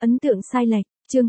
Ấn tượng sai lệch, chương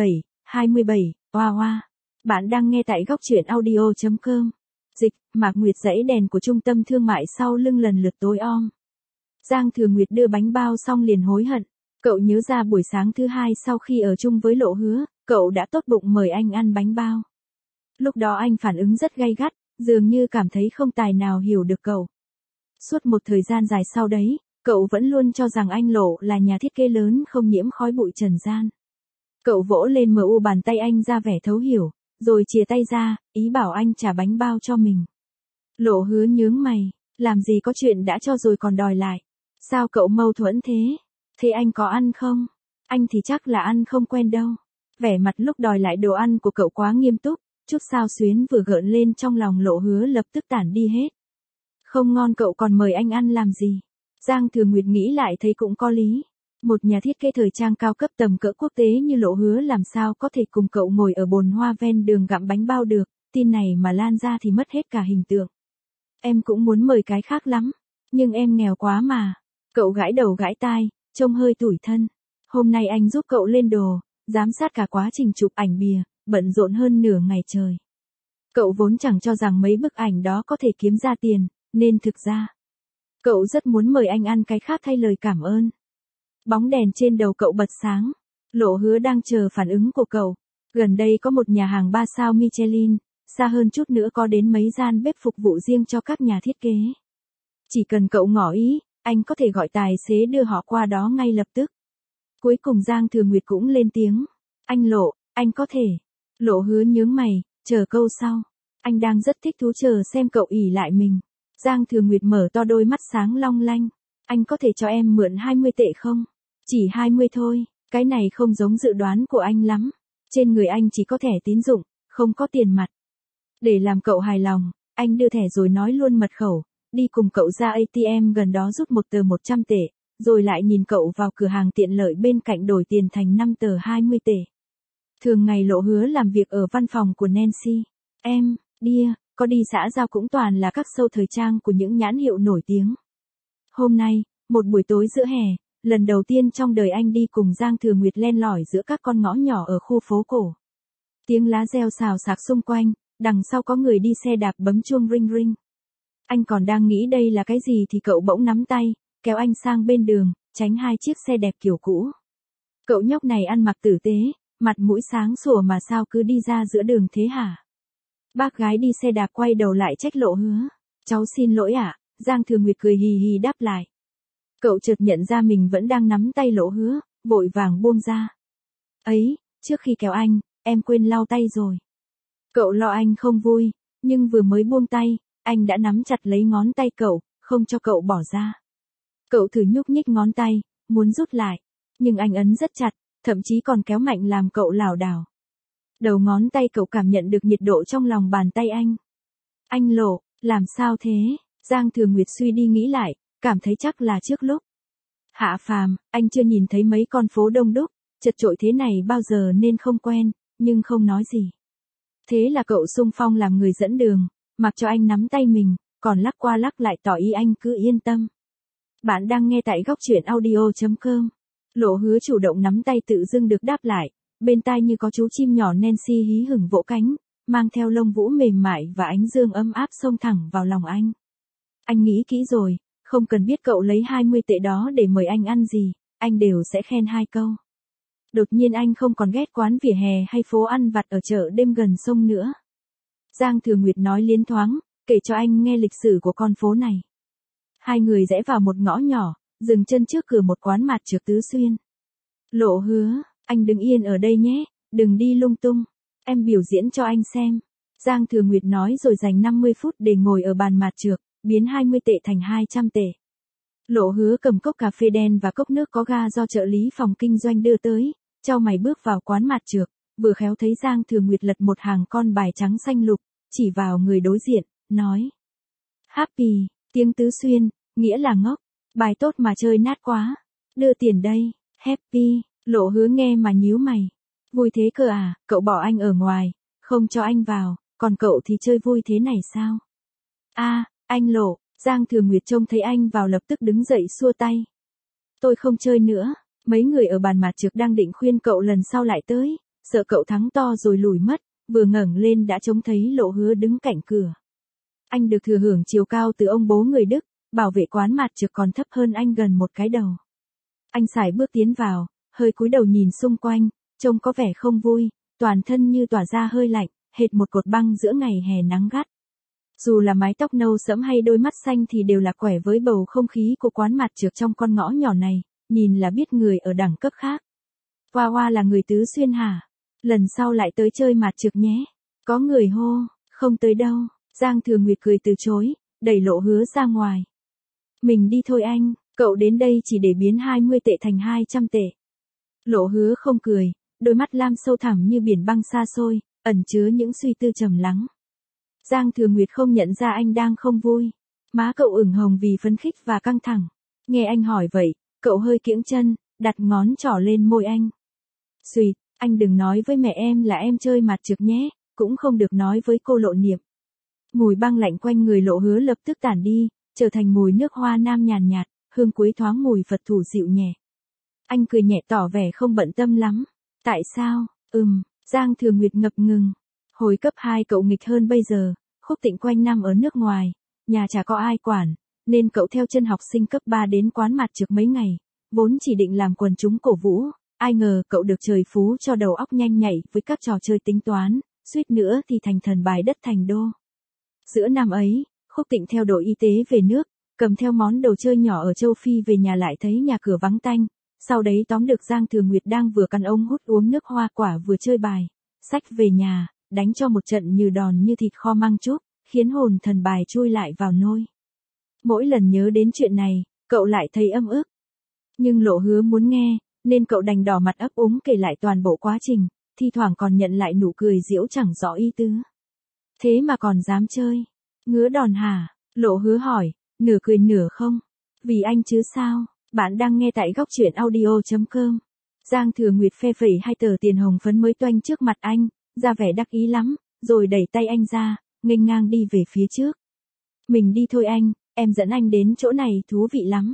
27, oa oa. Bạn đang nghe tại góc truyện audio.com. Dịch, Mạc Nguyệt dãy đèn của trung tâm thương mại sau lưng lần lượt tối om. Giang Thừa Nguyệt đưa bánh bao xong liền hối hận. Cậu nhớ ra buổi sáng thứ hai sau khi ở chung với Lộ Hứa, cậu đã tốt bụng mời anh ăn bánh bao. Lúc đó anh phản ứng rất gay gắt, dường như cảm thấy không tài nào hiểu được cậu. Suốt một thời gian dài sau đấy, cậu vẫn luôn cho rằng anh Lộ là nhà thiết kế lớn không nhiễm khói bụi trần gian. Cậu vỗ lên mu bàn tay anh ra vẻ thấu hiểu, rồi chìa tay ra, ý bảo anh trả bánh bao cho mình. Lộ Hứa nhướng mày, làm gì có chuyện đã cho rồi còn đòi lại. Sao cậu mâu thuẫn thế? Thế anh có ăn không? Anh thì chắc là ăn không quen đâu. Vẻ mặt lúc đòi lại đồ ăn của cậu quá nghiêm túc, chút xao xuyến vừa gợn lên trong lòng Lộ Hứa lập tức tản đi hết. Không ngon cậu còn mời anh ăn làm gì? Giang Thừa Nguyệt nghĩ lại thấy cũng có lý. Một nhà thiết kế thời trang cao cấp tầm cỡ quốc tế như Lộ Hứa làm sao có thể cùng cậu ngồi ở bồn hoa ven đường gặm bánh bao được, tin này mà lan ra thì mất hết cả hình tượng. Em cũng muốn mời cái khác lắm, nhưng em nghèo quá mà. Cậu gãi đầu gãi tai, trông hơi tủi thân. Hôm nay anh giúp cậu lên đồ, giám sát cả quá trình chụp ảnh bìa, bận rộn hơn nửa ngày trời. Cậu vốn chẳng cho rằng mấy bức ảnh đó có thể kiếm ra tiền, nên thực ra cậu rất muốn mời anh ăn cái khác thay lời cảm ơn. Bóng đèn trên đầu cậu bật sáng. Lộ Hứa đang chờ phản ứng của cậu. Gần đây có một nhà hàng 3 sao Michelin, xa hơn chút nữa có đến mấy gian bếp phục vụ riêng cho các nhà thiết kế. Chỉ cần cậu ngỏ ý, anh có thể gọi tài xế đưa họ qua đó ngay lập tức. Cuối cùng Giang Thừa Nguyệt cũng lên tiếng. Anh Lộ, anh có thể. Lộ Hứa nhướng mày, chờ câu sau. Anh đang rất thích thú chờ xem cậu ỷ lại mình. Giang Thừa Nguyệt mở to đôi mắt sáng long lanh. Anh có thể cho em mượn 20 tệ không? Chỉ 20 thôi, cái này không giống dự đoán của anh lắm. Trên người anh chỉ có thẻ tín dụng, không có tiền mặt. Để làm cậu hài lòng, anh đưa thẻ rồi nói luôn mật khẩu, đi cùng cậu ra ATM gần đó rút một tờ 100 tệ, rồi lại nhìn cậu vào cửa hàng tiện lợi bên cạnh đổi tiền thành 5 tờ 20 tệ. Thường ngày Lộ Hứa làm việc ở văn phòng của Nancy. Em, Dear, có đi xã giao cũng toàn là các show thời trang của những nhãn hiệu nổi tiếng. Hôm nay, một buổi tối giữa hè, lần đầu tiên trong đời anh đi cùng Giang Thừa Nguyệt len lỏi giữa các con ngõ nhỏ ở khu phố cổ. Tiếng lá reo xào xạc xung quanh, đằng sau có người đi xe đạp bấm chuông ring ring. Anh còn đang nghĩ đây là cái gì thì cậu bỗng nắm tay, kéo anh sang bên đường, tránh hai chiếc xe đẹp kiểu cũ. Cậu nhóc này ăn mặc tử tế, mặt mũi sáng sủa mà sao cứ đi ra giữa đường thế hả? Bác gái đi xe đạp quay đầu lại trách Lộ Hứa. Cháu xin lỗi ạ. Giang Thừa Nguyệt cười hì hì đáp lại. Cậu chợt nhận ra mình vẫn đang nắm tay Lộ Hứa, vội vàng buông ra. Ấy, trước khi kéo anh, em quên lau tay rồi. Cậu lo anh không vui, nhưng vừa mới buông tay, anh đã nắm chặt lấy ngón tay cậu, không cho cậu bỏ ra. Cậu thử nhúc nhích ngón tay, muốn rút lại, nhưng anh ấn rất chặt, thậm chí còn kéo mạnh làm cậu lảo đảo. Đầu ngón tay cậu cảm nhận được nhiệt độ trong lòng bàn tay anh. Anh Lộ, làm sao thế? Giang Thừa Nguyệt suy đi nghĩ lại, cảm thấy chắc là trước lúc Hạ Phàm, anh chưa nhìn thấy mấy con phố đông đúc, chật chội thế này bao giờ nên không quen, nhưng không nói gì. Thế là cậu xung phong làm người dẫn đường, mặc cho anh nắm tay mình, còn lắc qua lắc lại tỏ ý anh cứ yên tâm. Bạn đang nghe tại góc truyện audio.com. Lộ Hứa chủ động nắm tay tự dưng được đáp lại, bên tai như có chú chim nhỏ Nancy hí hửng vỗ cánh, mang theo lông vũ mềm mại và ánh dương ấm áp xông thẳng vào lòng anh. Anh nghĩ kỹ rồi, không cần biết cậu lấy 20 tệ đó để mời anh ăn gì, anh đều sẽ khen 2 câu. Đột nhiên anh không còn ghét quán vỉa hè hay phố ăn vặt ở chợ đêm gần sông nữa. Giang Thừa Nguyệt nói liến thoáng, kể cho anh nghe lịch sử của con phố này. Hai người rẽ vào một ngõ nhỏ, dừng chân trước cửa một quán mạt trược Tứ Xuyên. Lộ Hứa, anh đứng yên ở đây nhé, đừng đi lung tung, em biểu diễn cho anh xem. Giang Thừa Nguyệt nói rồi dành 50 phút để ngồi ở bàn mạt trược, biến 20 tệ thành 200 tệ. Lộ Hứa cầm cốc cà phê đen và cốc nước có ga do trợ lý phòng kinh doanh đưa tới, chau mày bước vào quán mạt trược, vừa khéo thấy Giang Thừa Nguyệt lật một hàng con bài trắng xanh lục, chỉ vào người đối diện, nói. Happy, tiếng Tứ Xuyên, nghĩa là ngốc, bài tốt mà chơi nát quá, đưa tiền đây, happy, Lộ Hứa nghe mà nhíu mày. Vui thế cơ à, cậu bỏ anh ở ngoài, không cho anh vào, còn cậu thì chơi vui thế này sao? Anh Lộ, Giang Thừa Nguyệt trông thấy anh vào lập tức đứng dậy xua tay. Tôi không chơi nữa, Mấy người ở bàn mặt trược đang định khuyên cậu lần sau lại tới, sợ cậu thắng to rồi lùi mất, vừa ngẩng lên đã trông thấy Lộ Hứa đứng cạnh cửa. Anh được thừa hưởng chiều cao từ ông bố người Đức, bảo vệ quán mặt trược còn thấp hơn anh gần một cái đầu. Anh sải bước tiến vào, hơi cúi đầu nhìn xung quanh, trông có vẻ không vui, toàn thân như tỏa ra hơi lạnh, hệt một cột băng giữa ngày hè nắng gắt. Dù là mái tóc nâu sẫm hay đôi mắt xanh thì đều là quẻ với bầu không khí của quán mặt trược trong con ngõ nhỏ này, nhìn là biết người ở đẳng cấp khác. Hoa Hoa là người Tứ Xuyên hả? Lần sau lại tới chơi mặt trược nhé. Có người hô, không tới đâu. Giang Thừa Nguyệt cười từ chối, đẩy Lộ Hứa ra ngoài. Mình đi thôi anh, cậu đến đây chỉ để biến 20 tệ thành 200 tệ. Lộ Hứa không cười, đôi mắt lam sâu thẳm như biển băng xa xôi, ẩn chứa những suy tư trầm lắng. Giang Thừa Nguyệt không nhận ra anh đang không vui. Má cậu ửng hồng vì phấn khích và căng thẳng. Nghe anh hỏi vậy, cậu hơi kiễng chân, đặt ngón trỏ lên môi anh. Xuyệt, anh đừng nói với mẹ em là em chơi mặt trược nhé, cũng không được nói với cô Lộ Niệm. Mùi băng lạnh quanh người Lộ Hứa lập tức tản đi, trở thành mùi nước hoa nam nhàn nhạt, hương cuối thoáng mùi Phật thủ dịu nhẹ. Anh cười nhẹ tỏ vẻ không bận tâm lắm. Tại sao? Giang Thừa Nguyệt ngập ngừng. Hồi cấp 2 cậu nghịch hơn bây giờ, Khúc Tịnh quanh năm ở nước ngoài, nhà chả có ai quản, nên cậu theo chân học sinh cấp 3 đến quán mặt trược mấy ngày, vốn chỉ định làm quần chúng cổ vũ, ai ngờ cậu được trời phú cho đầu óc nhanh nhạy với các trò chơi tính toán, suýt nữa thì thành thần bài đất thành đô. Giữa năm ấy, Khúc Tịnh theo đội y tế về nước, cầm theo món đồ chơi nhỏ ở châu Phi về nhà lại thấy nhà cửa vắng tanh, sau đấy tóm được Giang Thừa Nguyệt đang vừa căn ống hút uống nước hoa quả vừa chơi bài, xách về nhà, đánh cho một trận như đòn như thịt kho măng chúc, khiến hồn thần bài chui lại vào nôi. Mỗi lần nhớ đến chuyện này, cậu lại thấy âm ức. Nhưng Lộ Hứa muốn nghe, nên cậu đành đỏ mặt ấp úng kể lại toàn bộ quá trình, thi thoảng còn nhận lại nụ cười giễu chẳng rõ ý tứ. Thế mà còn dám chơi. Ngứa đòn hả? Lộ Hứa hỏi, nửa cười nửa không. Vì anh chứ sao? Bạn đang nghe tại góc truyện audio.com. Giang Thừa Nguyệt phe phẩy hai tờ tiền hồng phấn mới toanh trước mặt anh, ra vẻ đắc ý lắm, rồi đẩy tay anh ra, nghênh ngang đi về phía trước. Mình đi thôi anh, em dẫn anh đến chỗ này thú vị lắm.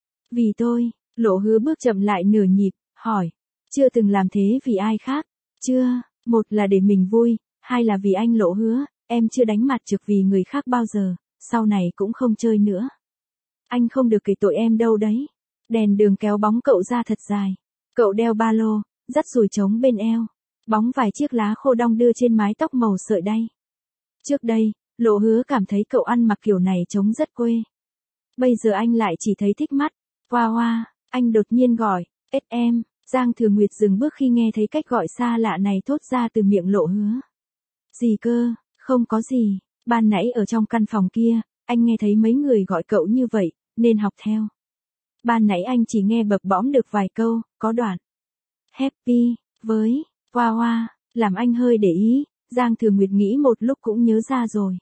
Vì tôi, Lộ Hứa bước chậm lại nửa nhịp, hỏi, chưa từng làm thế vì ai khác? Chưa, một là để mình vui, hai là vì anh Lộ Hứa, em chưa đánh mặt trược vì người khác bao giờ, sau này cũng không chơi nữa. Anh không được kể tội em đâu đấy. Đèn đường kéo bóng cậu ra thật dài. Cậu đeo ba lô, dắt dùi trống bên eo. Bóng vài chiếc lá khô đong đưa trên mái tóc màu sợi đay. Trước đây, Lộ Hứa cảm thấy cậu ăn mặc kiểu này trông rất quê. Bây giờ anh lại chỉ thấy thích mắt. Hoa Hoa, anh đột nhiên gọi, em. Giang Thừa Nguyệt dừng bước khi nghe thấy cách gọi xa lạ này thốt ra từ miệng Lộ Hứa. Gì cơ, không có gì. Ban nãy ở trong căn phòng kia, anh nghe thấy mấy người gọi cậu như vậy, nên học theo. Ban nãy anh chỉ nghe bập bõm được vài câu, có đoạn. Happy, với, Hoa Hoa, làm anh hơi để ý, Giang Thừa Nguyệt nghĩ một lúc cũng nhớ ra rồi.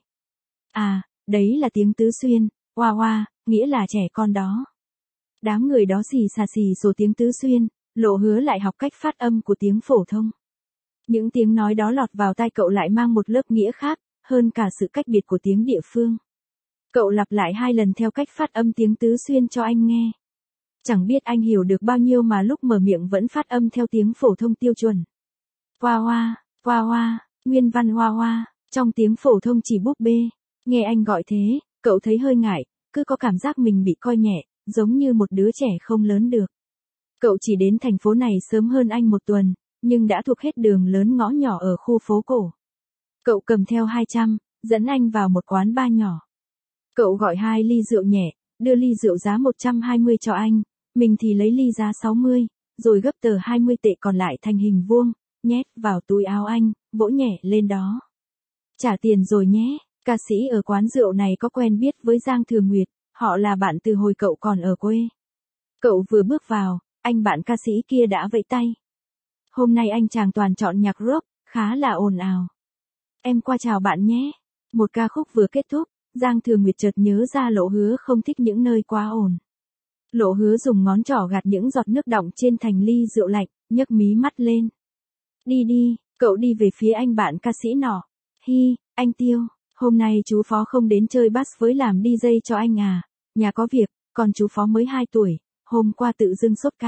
À, đấy là tiếng Tứ Xuyên, Hoa Hoa, nghĩa là trẻ con đó. Đám người đó xì xà xì số tiếng Tứ Xuyên, Lộ Hứa lại học cách phát âm của tiếng phổ thông. Những tiếng nói đó lọt vào tai cậu lại mang một lớp nghĩa khác, hơn cả sự cách biệt của tiếng địa phương. Cậu lặp lại 2 lần theo cách phát âm tiếng Tứ Xuyên cho anh nghe. Chẳng biết anh hiểu được bao nhiêu mà lúc mở miệng vẫn phát âm theo tiếng phổ thông tiêu chuẩn. Hoa Hoa, nguyên văn Hoa Hoa, trong tiếng phổ thông chỉ búp bê. Nghe anh gọi thế, cậu thấy hơi ngại, cứ có cảm giác mình bị coi nhẹ, giống như một đứa trẻ không lớn được. Cậu chỉ đến thành phố này sớm hơn anh 1 tuần, nhưng đã thuộc hết đường lớn ngõ nhỏ ở khu phố cổ. Cậu cầm theo 200, dẫn anh vào một quán bar nhỏ. Cậu gọi 2 ly rượu nhẹ, đưa ly rượu giá 120 cho anh, mình thì lấy ly giá 60, rồi gấp tờ 20 tệ còn lại thành hình vuông, nhét vào túi áo anh, vỗ nhẹ lên đó. Trả tiền rồi nhé, ca sĩ ở quán rượu này có quen biết với Giang Thừa Nguyệt, họ là bạn từ hồi cậu còn ở quê. Cậu vừa bước vào, anh bạn ca sĩ kia đã vẫy tay. Hôm nay anh chàng toàn chọn nhạc rock, khá là ồn ào. Em qua chào bạn nhé. Một ca khúc vừa kết thúc, Giang Thừa Nguyệt chợt nhớ ra Lộ Hứa không thích những nơi quá ồn. Lộ Hứa dùng ngón trỏ gạt những giọt nước đọng trên thành ly rượu lạnh, nhấc mí mắt lên. Đi, cậu đi về phía anh bạn ca sĩ nọ. Hi, anh Tiêu, hôm nay chú Phó không đến chơi bass với làm DJ cho anh à, nhà có việc, còn chú Phó mới 2 tuổi, hôm qua tự dưng sốt cao,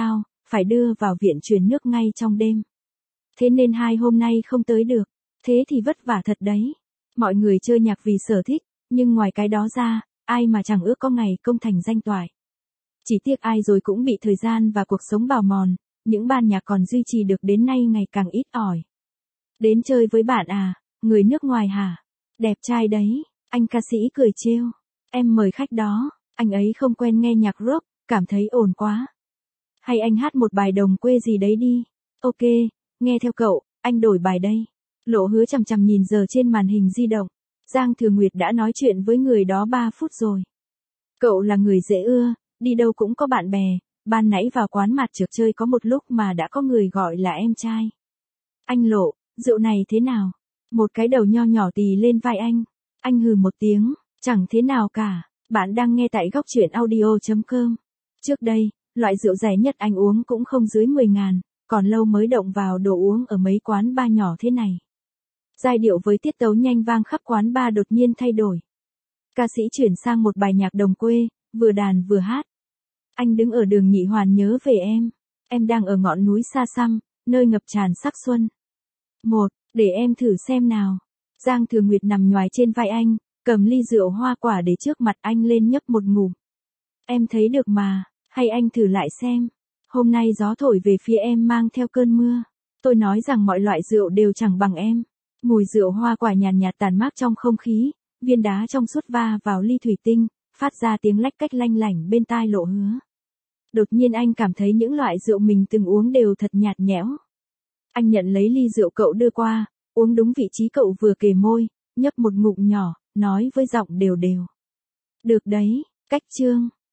phải đưa vào viện truyền nước ngay trong đêm. Thế nên 2 hôm nay không tới được. Thế thì vất vả thật đấy. Mọi người chơi nhạc vì sở thích, nhưng ngoài cái đó ra, ai mà chẳng ước có ngày công thành danh toại. Chỉ tiếc ai rồi cũng bị thời gian và cuộc sống bào mòn, những ban nhạc còn duy trì được đến nay ngày càng ít ỏi. Đến chơi với bạn à, người nước ngoài hả? Đẹp trai đấy, anh ca sĩ cười trêu. Em mời khách đó, anh ấy không quen nghe nhạc rock, cảm thấy ồn quá. Hay anh hát một bài đồng quê gì đấy đi. Ok, nghe theo cậu, anh đổi bài đây. Lộ Hứa chằm chằm nhìn giờ trên màn hình di động. Giang Thừa Nguyệt đã nói chuyện với người đó 3 phút rồi. Cậu là người dễ ưa, đi đâu cũng có bạn bè, ban nãy vào quán mặt trược chơi có một lúc mà đã có người gọi là em trai. Anh Lộ, rượu này thế nào? Một cái đầu nho nhỏ tì lên vai anh. Anh hừ một tiếng, chẳng thế nào cả. Bạn đang nghe tại góc truyện audio.com. Trước đây, loại rượu rẻ nhất anh uống cũng không dưới 10.000, còn lâu mới động vào đồ uống ở mấy quán bar nhỏ thế này. Giai điệu với tiết tấu nhanh vang khắp quán bar đột nhiên thay đổi. Ca sĩ chuyển sang một bài nhạc đồng quê, vừa đàn vừa hát. Anh đứng ở đường Nhị Hoàn nhớ về em đang ở ngọn núi xa xăm, nơi ngập tràn sắc xuân. Để em thử xem nào. Giang Thừa Nguyệt nằm nhoài trên vai anh, cầm ly rượu hoa quả để trước mặt anh lên nhấp một ngụm. Em thấy được mà, hay anh thử lại xem. Hôm nay gió thổi về phía em mang theo cơn mưa. Tôi nói rằng mọi loại rượu đều chẳng bằng em. Mùi rượu hoa quả nhàn nhạt tàn mát trong không khí, viên đá trong suốt va vào ly thủy tinh, phát ra tiếng lách cách lanh lảnh bên tai Lộ Hứa. Đột nhiên anh cảm thấy những loại rượu mình từng uống đều thật nhạt nhẽo. Anh nhận lấy ly rượu cậu đưa qua, uống đúng vị trí cậu vừa kề môi, nhấp một ngụm nhỏ, nói với giọng đều đều. Được đấy, cách chương.